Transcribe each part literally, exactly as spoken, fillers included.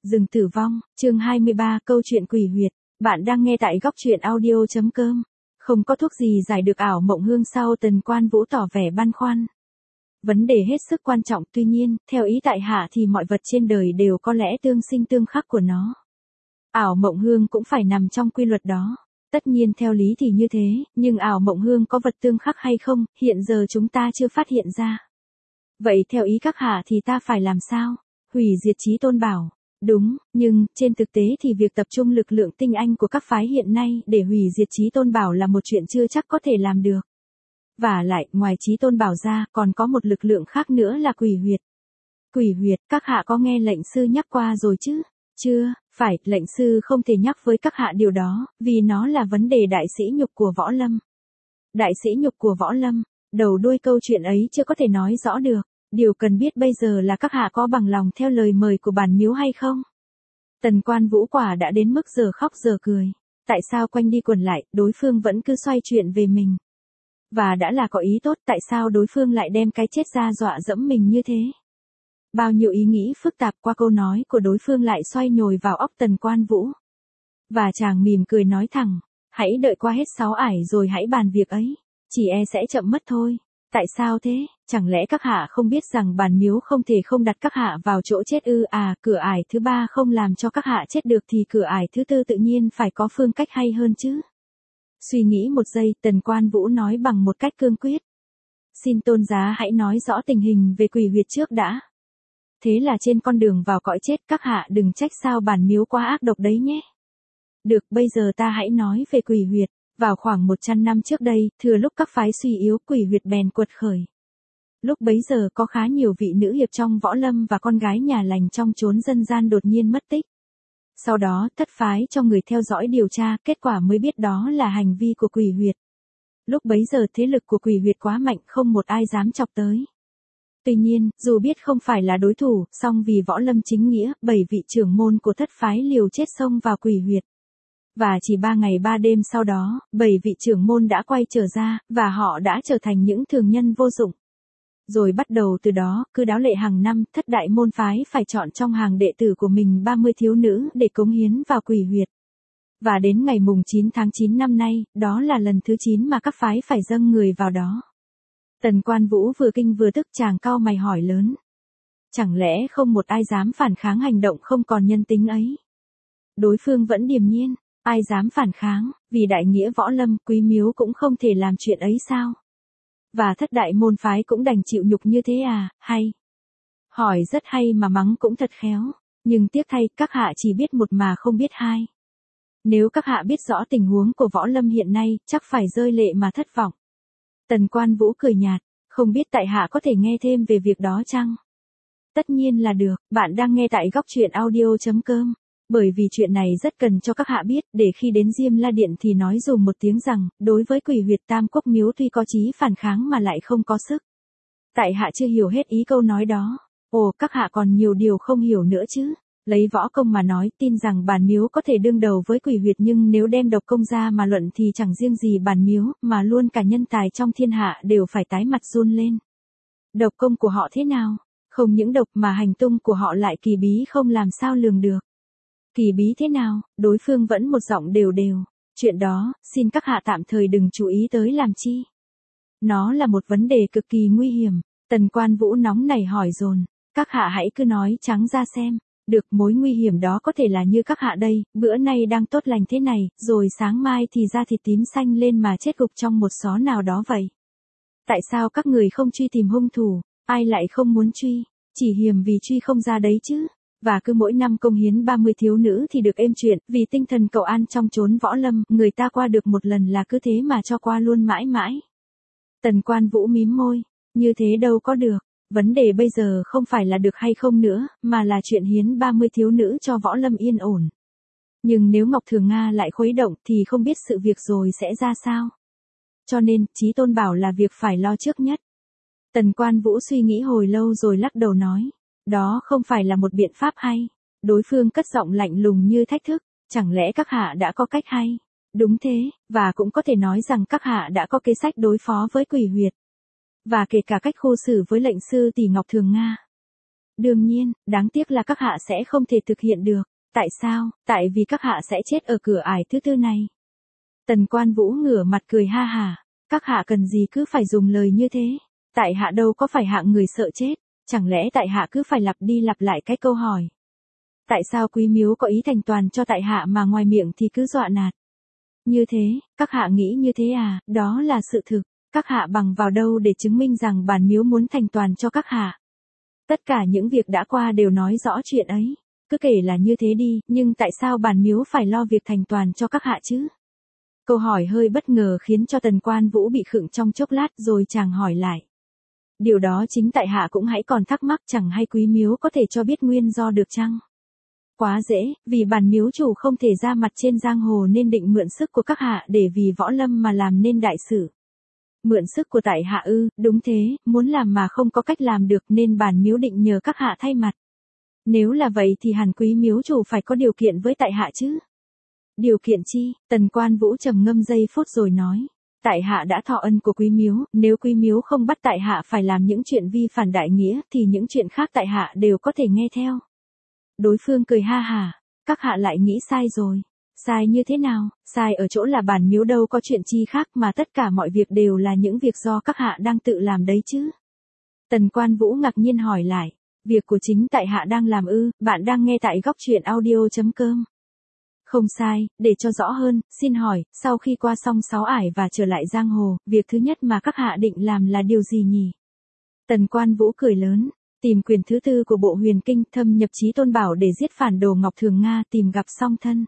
Rừng tử vong, chương hai mươi ba, câu chuyện quỷ huyệt. Bạn đang nghe tại góc truyện audio chấm com. Không có thuốc gì giải được ảo mộng hương sau, Tần Quan Vũ tỏ vẻ băn khoăn. Vấn đề hết sức quan trọng, tuy nhiên, theo ý tại hạ thì mọi vật trên đời đều có lẽ tương sinh tương khắc của nó. Ảo mộng hương cũng phải nằm trong quy luật đó. Tất nhiên theo lý thì như thế, nhưng ảo mộng hương có vật tương khắc hay không, hiện giờ chúng ta chưa phát hiện ra. Vậy theo ý các hạ thì ta phải làm sao? Hủy diệt Chí Tôn Bảo. Đúng, nhưng, trên thực tế thì việc tập trung lực lượng tinh anh của các phái hiện nay để hủy diệt Chí Tôn Bảo là một chuyện chưa chắc có thể làm được. Và lại, ngoài Chí Tôn Bảo ra, còn có một lực lượng khác nữa là quỷ huyệt. Quỷ huyệt, các hạ có nghe lệnh sư nhắc qua rồi chứ? Chưa, phải, lệnh sư không thể nhắc với các hạ điều đó, vì nó là vấn đề đại sĩ nhục của võ lâm. Đại sĩ nhục của võ lâm, đầu đuôi câu chuyện ấy chưa có thể nói rõ được. Điều cần biết bây giờ là các hạ có bằng lòng theo lời mời của bản miếu hay không? Tần Quan Vũ quả đã đến mức giờ khóc giờ cười. Tại sao quanh đi quẩn lại, đối phương vẫn cứ xoay chuyện về mình? Và đã là có ý tốt, tại sao đối phương lại đem cái chết ra dọa dẫm mình như thế? Bao nhiêu ý nghĩ phức tạp qua câu nói của đối phương lại xoay nhồi vào óc Tần Quan Vũ. Và chàng mỉm cười nói thẳng, hãy đợi qua hết sáu ải rồi hãy bàn việc ấy. Chỉ e sẽ chậm mất thôi. Tại sao thế? Chẳng lẽ các hạ không biết rằng bản miếu không thể không đặt các hạ vào chỗ chết ư? À, cửa ải thứ ba không làm cho các hạ chết được thì cửa ải thứ tư tự nhiên phải có phương cách hay hơn chứ. Suy nghĩ một giây, Tần Quan Vũ nói bằng một cách cương quyết. Xin tôn giá hãy nói rõ tình hình về quỷ huyệt trước đã. Thế là trên con đường vào cõi chết, các hạ đừng trách sao bản miếu quá ác độc đấy nhé. Được, bây giờ ta hãy nói về quỷ huyệt. Vào khoảng một trăm năm trước đây, thừa lúc các phái suy yếu, quỷ huyệt bèn quật khởi. Lúc bấy giờ có khá nhiều vị nữ hiệp trong võ lâm và con gái nhà lành trong chốn dân gian đột nhiên mất tích. Sau đó, thất phái cho người theo dõi điều tra, kết quả mới biết đó là hành vi của quỷ huyệt. Lúc bấy giờ thế lực của quỷ huyệt quá mạnh, không một ai dám chọc tới. Tuy nhiên, dù biết không phải là đối thủ, song vì võ lâm chính nghĩa, bảy vị trưởng môn của thất phái liều chết xông vào quỷ huyệt. Và chỉ ba ngày ba đêm sau đó, bảy vị trưởng môn đã quay trở ra, và họ đã trở thành những thường nhân vô dụng. Rồi bắt đầu từ đó, cứ đáo lệ hàng năm, thất đại môn phái phải chọn trong hàng đệ tử của mình ba mươi thiếu nữ để cống hiến vào quỷ huyệt. Và đến ngày mùng chín tháng chín năm nay, đó là lần thứ chín mà các phái phải dâng người vào đó. Tần Quan Vũ vừa kinh vừa tức, chàng cau mày hỏi lớn. Chẳng lẽ không một ai dám phản kháng hành động không còn nhân tính ấy? Đối phương vẫn điềm nhiên. Ai dám phản kháng, vì đại nghĩa võ lâm, quý miếu cũng không thể làm chuyện ấy sao? Và thất đại môn phái cũng đành chịu nhục như thế à, hay? Hỏi rất hay mà mắng cũng thật khéo, nhưng tiếc thay, các hạ chỉ biết một mà không biết hai. Nếu các hạ biết rõ tình huống của võ lâm hiện nay, chắc phải rơi lệ mà thất vọng. Tần Quan Vũ cười nhạt, không biết tại hạ có thể nghe thêm về việc đó chăng? Tất nhiên là được, bạn đang nghe tại góc truyện audio chấm com. Bởi vì chuyện này rất cần cho các hạ biết, để khi đến Diêm La Điện thì nói dùm một tiếng rằng, đối với quỷ huyệt Tam Quốc Miếu tuy có chí phản kháng mà lại không có sức. Tại hạ chưa hiểu hết ý câu nói đó. Ồ, các hạ còn nhiều điều không hiểu nữa chứ. Lấy võ công mà nói, tin rằng bản miếu có thể đương đầu với quỷ huyệt, nhưng nếu đem độc công ra mà luận thì chẳng riêng gì bản miếu, mà luôn cả nhân tài trong thiên hạ đều phải tái mặt run lên. Độc công của họ thế nào? Không những độc mà hành tung của họ lại kỳ bí không làm sao lường được. Kỳ bí thế nào? Đối phương vẫn một giọng đều đều. Chuyện đó, xin các hạ tạm thời đừng chú ý tới làm chi. Nó là một vấn đề cực kỳ nguy hiểm. Tần Quan Vũ nóng nảy hỏi dồn. Các hạ hãy cứ nói trắng ra xem. Được, mối nguy hiểm đó có thể là như các hạ đây, bữa nay đang tốt lành thế này, rồi sáng mai thì da thịt tím xanh lên mà chết gục trong một xó nào đó vậy. Tại sao các người không truy tìm hung thủ? Ai lại không muốn truy? Chỉ hiềm vì truy không ra đấy chứ. Và cứ mỗi năm công hiến ba mươi thiếu nữ thì được êm chuyện, vì tinh thần cầu an trong chốn võ lâm, người ta qua được một lần là cứ thế mà cho qua luôn mãi mãi. Tần Quan Vũ mím môi, như thế đâu có được, vấn đề bây giờ không phải là được hay không nữa, mà là chuyện hiến ba mươi thiếu nữ cho võ lâm yên ổn. Nhưng nếu Ngọc Thường Nga lại khuấy động thì không biết sự việc rồi sẽ ra sao. Cho nên, Chí Tôn Bảo là việc phải lo trước nhất. Tần Quan Vũ suy nghĩ hồi lâu rồi lắc đầu nói. Đó không phải là một biện pháp hay. Đối phương cất giọng lạnh lùng như thách thức. Chẳng lẽ các hạ đã có cách hay? Đúng thế, và cũng có thể nói rằng các hạ đã có kế sách đối phó với quỷ huyệt. Và kể cả cách khu xử với lệnh sư tỷ Ngọc Thường Nga. Đương nhiên, đáng tiếc là các hạ sẽ không thể thực hiện được. Tại sao? Tại vì các hạ sẽ chết ở cửa ải thứ tư này. Tần Quan Vũ ngửa mặt cười ha hả. Các hạ cần gì cứ phải dùng lời như thế? Tại hạ đâu có phải hạng người sợ chết. Chẳng lẽ tại hạ cứ phải lặp đi lặp lại cái câu hỏi? Tại sao Quý Miếu có ý thành toàn cho tại hạ mà ngoài miệng thì cứ dọa nạt? Như thế, các hạ nghĩ như thế à? Đó là sự thực. Các hạ bằng vào đâu để chứng minh rằng bản miếu muốn thành toàn cho các hạ? Tất cả những việc đã qua đều nói rõ chuyện ấy. Cứ kể là như thế đi, nhưng tại sao bản miếu phải lo việc thành toàn cho các hạ chứ? Câu hỏi hơi bất ngờ khiến cho Tần Quan Vũ bị khựng trong chốc lát rồi chàng hỏi lại. Điều đó chính tại hạ cũng hãy còn thắc mắc, chẳng hay Quý Miếu có thể cho biết nguyên do được chăng? Quá dễ, vì bản miếu chủ không thể ra mặt trên giang hồ nên định mượn sức của các hạ để vì võ lâm mà làm nên đại sự. Mượn sức của tại hạ ư? Đúng thế, muốn làm mà không có cách làm được nên bản miếu định nhờ các hạ thay mặt. Nếu là vậy thì hẳn Quý Miếu chủ phải có điều kiện với tại hạ chứ. Điều kiện chi? Tần Quan Vũ trầm ngâm giây phút rồi nói. Tại hạ đã thọ ân của Quý Miếu, nếu Quý Miếu không bắt tại hạ phải làm những chuyện vi phản đại nghĩa thì những chuyện khác tại hạ đều có thể nghe theo. Đối phương cười ha hả. Các hạ lại nghĩ sai rồi. Sai như thế nào? Sai ở chỗ là bản miếu đâu có chuyện chi khác mà tất cả mọi việc đều là những việc do các hạ đang tự làm đấy chứ. Tần Quan Vũ ngạc nhiên hỏi lại. Việc của chính tại hạ đang làm ư? Bạn đang nghe tại góc truyện audio chấm com. Không sai, để cho rõ hơn, xin hỏi, sau khi qua xong sáu ải và trở lại giang hồ, việc thứ nhất mà các hạ định làm là điều gì nhỉ? Tần Quan Vũ cười lớn. Tìm quyển thứ tư của bộ huyền kinh, thâm nhập chí tôn bảo để giết phản đồ Ngọc Thường Nga, tìm gặp song thân.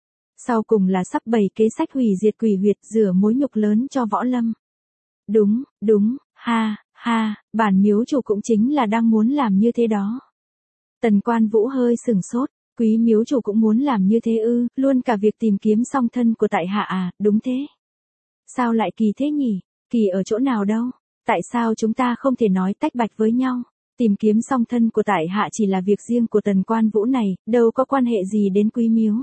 Sau cùng là sắp bày kế sách hủy diệt quỷ huyệt, rửa mối nhục lớn cho võ lâm. Đúng, đúng, ha, ha, bản miếu chủ cũng chính là đang muốn làm như thế đó. Tần Quan Vũ hơi sửng sốt. Quý miếu chủ cũng muốn làm như thế ư? Luôn cả việc tìm kiếm song thân của tại hạ à? Đúng thế. Sao lại kỳ thế nhỉ? Kỳ ở chỗ nào đâu? Tại sao chúng ta không thể nói tách bạch với nhau? Tìm kiếm song thân của tại hạ chỉ là việc riêng của Tần Quan Vũ này, đâu có quan hệ gì đến Quý Miếu.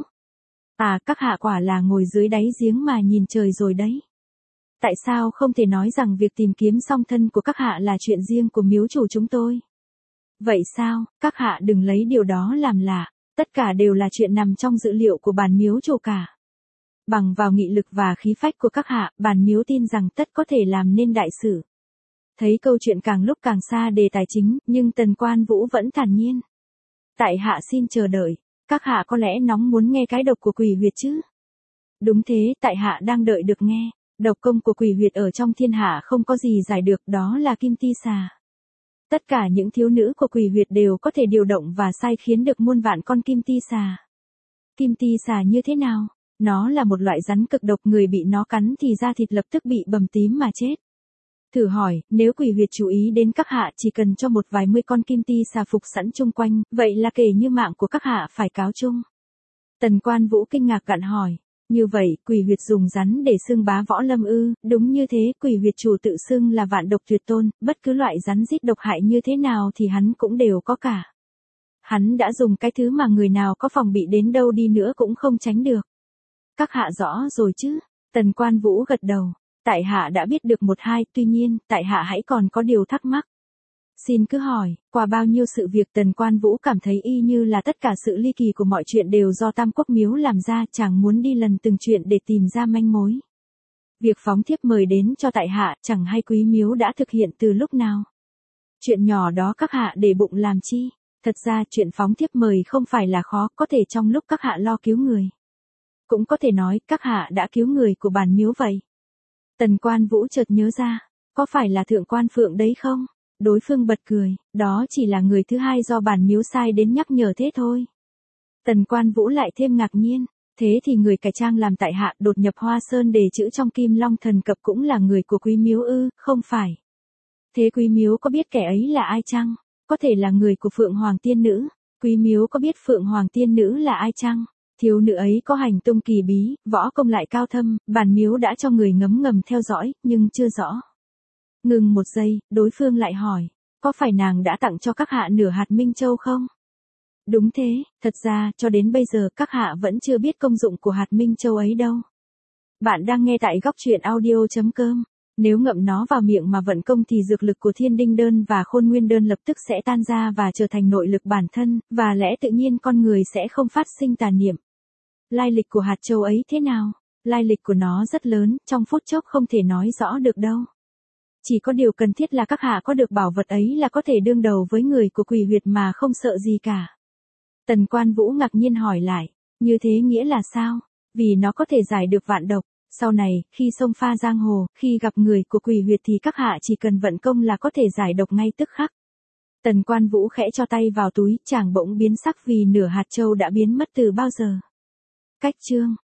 À, các hạ quả là ngồi dưới đáy giếng mà nhìn trời rồi đấy. Tại sao không thể nói rằng việc tìm kiếm song thân của các hạ là chuyện riêng của miếu chủ chúng tôi? Vậy sao? Các hạ đừng lấy điều đó làm lạ. Tất cả đều là chuyện nằm trong dữ liệu của bản miếu chủ cả. Bằng vào nghị lực và khí phách của các hạ, bản miếu tin rằng tất có thể làm nên đại sự. Thấy câu chuyện càng lúc càng xa đề tài chính, nhưng Tần Quan Vũ vẫn thản nhiên. Tại hạ xin chờ đợi, các hạ có lẽ nóng muốn nghe cái độc của quỷ huyệt chứ? Đúng thế, tại hạ đang đợi được nghe. Độc công của quỷ huyệt ở trong thiên hạ không có gì giải được, đó là kim ti xà. Tất cả những thiếu nữ của quỷ huyệt đều có thể điều động và sai khiến được muôn vạn con kim ti xà. Kim ti xà như thế nào? Nó là một loại rắn cực độc, người bị nó cắn thì da thịt lập tức bị bầm tím mà chết. Thử hỏi, nếu quỷ huyệt chú ý đến các hạ chỉ cần cho một vài mươi con kim ti xà phục sẵn chung quanh, vậy là kể như mạng của các hạ phải cáo chung. Tần Quan Vũ kinh ngạc gặng hỏi. Như vậy, quỷ huyệt dùng rắn để xưng bá võ lâm ư? Đúng như thế, quỷ huyệt chủ tự xưng là vạn độc tuyệt tôn, bất cứ loại rắn rít độc hại như thế nào thì hắn cũng đều có cả. Hắn đã dùng cái thứ mà người nào có phòng bị đến đâu đi nữa cũng không tránh được. Các hạ rõ rồi chứ? Tần Quan Vũ gật đầu. Tại hạ đã biết được một hai, tuy nhiên, tại hạ hãy còn có điều thắc mắc. Xin cứ hỏi, qua bao nhiêu sự việc Tần Quan Vũ cảm thấy y như là tất cả sự ly kỳ của mọi chuyện đều do Tam Quốc Miếu làm ra, chàng muốn đi lần từng chuyện để tìm ra manh mối. Việc phóng thiếp mời đến cho tại hạ, chẳng hay Quý Miếu đã thực hiện từ lúc nào. Chuyện nhỏ đó các hạ để bụng làm chi? Thật ra chuyện phóng thiếp mời không phải là khó, có thể trong lúc các hạ lo cứu người. Cũng có thể nói các hạ đã cứu người của bản miếu vậy. Tần Quan Vũ chợt nhớ ra, có phải là Thượng Quan Phượng đấy không? Đối phương bật cười, đó chỉ là người thứ hai do bản miếu sai đến nhắc nhở thế thôi. Tần Quan Vũ lại thêm ngạc nhiên, thế thì người cải trang làm tại hạ đột nhập Hoa Sơn đề chữ trong Kim Long Thần Cập cũng là người của Quý Miếu ư? Không phải. Thế Quý Miếu có biết kẻ ấy là ai chăng? Có thể là người của Phượng Hoàng Tiên Nữ. Quý Miếu có biết Phượng Hoàng Tiên Nữ là ai chăng? Thiếu nữ ấy có hành tung kỳ bí, võ công lại cao thâm, bản miếu đã cho người ngấm ngầm theo dõi, nhưng chưa rõ. Ngừng một giây, đối phương lại hỏi, có phải nàng đã tặng cho các hạ nửa hạt Minh Châu không? Đúng thế, thật ra, cho đến bây giờ các hạ vẫn chưa biết công dụng của hạt Minh Châu ấy đâu. Bạn đang nghe tại góc truyện audio chấm com. Nếu ngậm nó vào miệng mà vận công thì dược lực của thiên đinh đơn và khôn nguyên đơn lập tức sẽ tan ra và trở thành nội lực bản thân, và lẽ tự nhiên con người sẽ không phát sinh tà niệm. Lai lịch của hạt châu ấy thế nào? Lai lịch của nó rất lớn, trong phút chốc không thể nói rõ được đâu. Chỉ có điều cần thiết là các hạ có được bảo vật ấy là có thể đương đầu với người của Quỷ Huyệt mà không sợ gì cả. Tần Quan Vũ ngạc nhiên hỏi lại, như thế nghĩa là sao? Vì nó có thể giải được vạn độc. Sau này, khi xông pha giang hồ, khi gặp người của Quỷ Huyệt thì các hạ chỉ cần vận công là có thể giải độc ngay tức khắc. Tần Quan Vũ khẽ cho tay vào túi, chàng bỗng biến sắc vì nửa hạt châu đã biến mất từ bao giờ. Cách chương